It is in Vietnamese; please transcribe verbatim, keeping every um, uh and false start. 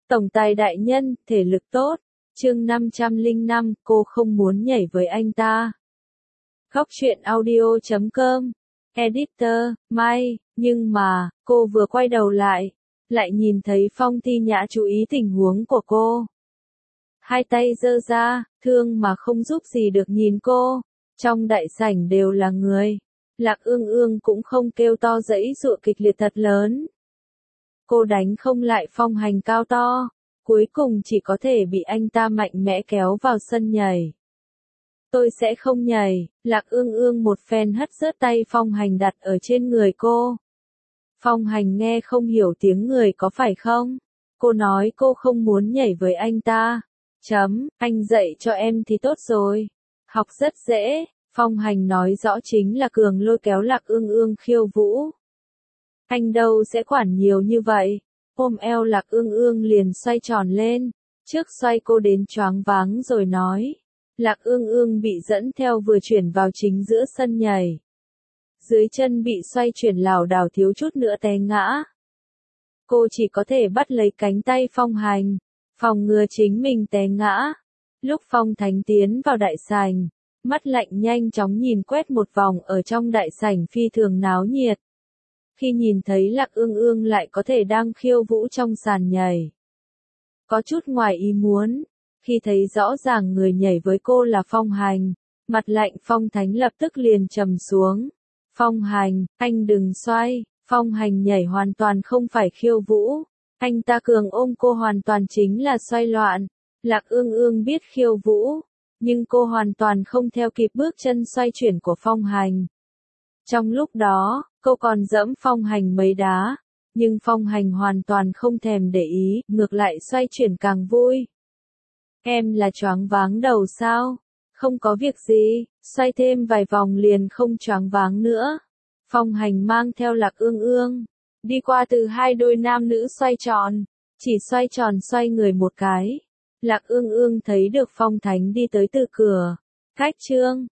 Tổng tài đại nhân, thể lực tốt. Chương năm trăm lẻ năm, cô không muốn nhảy với anh ta. Góc truyện audio chấm com. Editor, Mai, nhưng mà, cô vừa quay đầu lại, lại nhìn thấy Phong Thi Nhã chú ý tình huống của cô. Hai tay giơ ra, thương mà không giúp gì được nhìn cô. Trong đại sảnh đều là người. Lạc Ương Ương cũng không kêu to giãy giụa kịch liệt thật lớn. Cô đánh không lại Phong Hành cao to, cuối cùng chỉ có thể bị anh ta mạnh mẽ kéo vào sân nhảy. Tôi sẽ không nhảy, Lạc Ương Ương một phen hất rớt tay Phong Hành đặt ở trên người cô. Phong Hành nghe không hiểu tiếng người có phải không? Cô nói cô không muốn nhảy với anh ta. Chấm, anh dạy cho em thì tốt rồi. Học rất dễ, Phong Hành nói rõ chính là cường lôi kéo Lạc Ương Ương khiêu vũ. Anh đâu sẽ quản nhiều như vậy. Ôm eo Lạc Ương Ương liền xoay tròn lên. Trước xoay cô đến choáng váng rồi nói. Lạc Ương Ương bị dẫn theo vừa chuyển vào chính giữa sân nhảy. Dưới chân bị xoay chuyển lảo đảo thiếu chút nữa té ngã. Cô chỉ có thể bắt lấy cánh tay Phong Hành, phòng ngừa chính mình té ngã. Lúc Phong Thánh tiến vào đại sảnh, mắt lạnh nhanh chóng nhìn quét một vòng ở trong đại sảnh phi thường náo nhiệt. Khi nhìn thấy Lạc Ương Ương lại có thể đang khiêu vũ trong sàn nhảy. Có chút ngoài ý muốn, khi thấy rõ ràng người nhảy với cô là Phong Hành, mặt lạnh Phong Thánh lập tức liền trầm xuống. Phong Hành, anh đừng xoay, Phong Hành nhảy hoàn toàn không phải khiêu vũ. Anh ta cường ôm cô hoàn toàn chính là xoay loạn. Lạc Ương Ương biết khiêu vũ, nhưng cô hoàn toàn không theo kịp bước chân xoay chuyển của Phong Hành. Trong lúc đó, cô còn dẫm Phong Hành mấy đá, nhưng Phong Hành hoàn toàn không thèm để ý, ngược lại xoay chuyển càng vui. Em là choáng váng đầu sao? Không có việc gì, xoay thêm vài vòng liền không choáng váng nữa. Phong Hành mang theo Lạc Ương Ương, đi qua từ hai đôi nam nữ xoay tròn, chỉ xoay tròn xoay người một cái. Lạc Ương Ương thấy được Phong Thánh đi tới từ cửa, cách chương.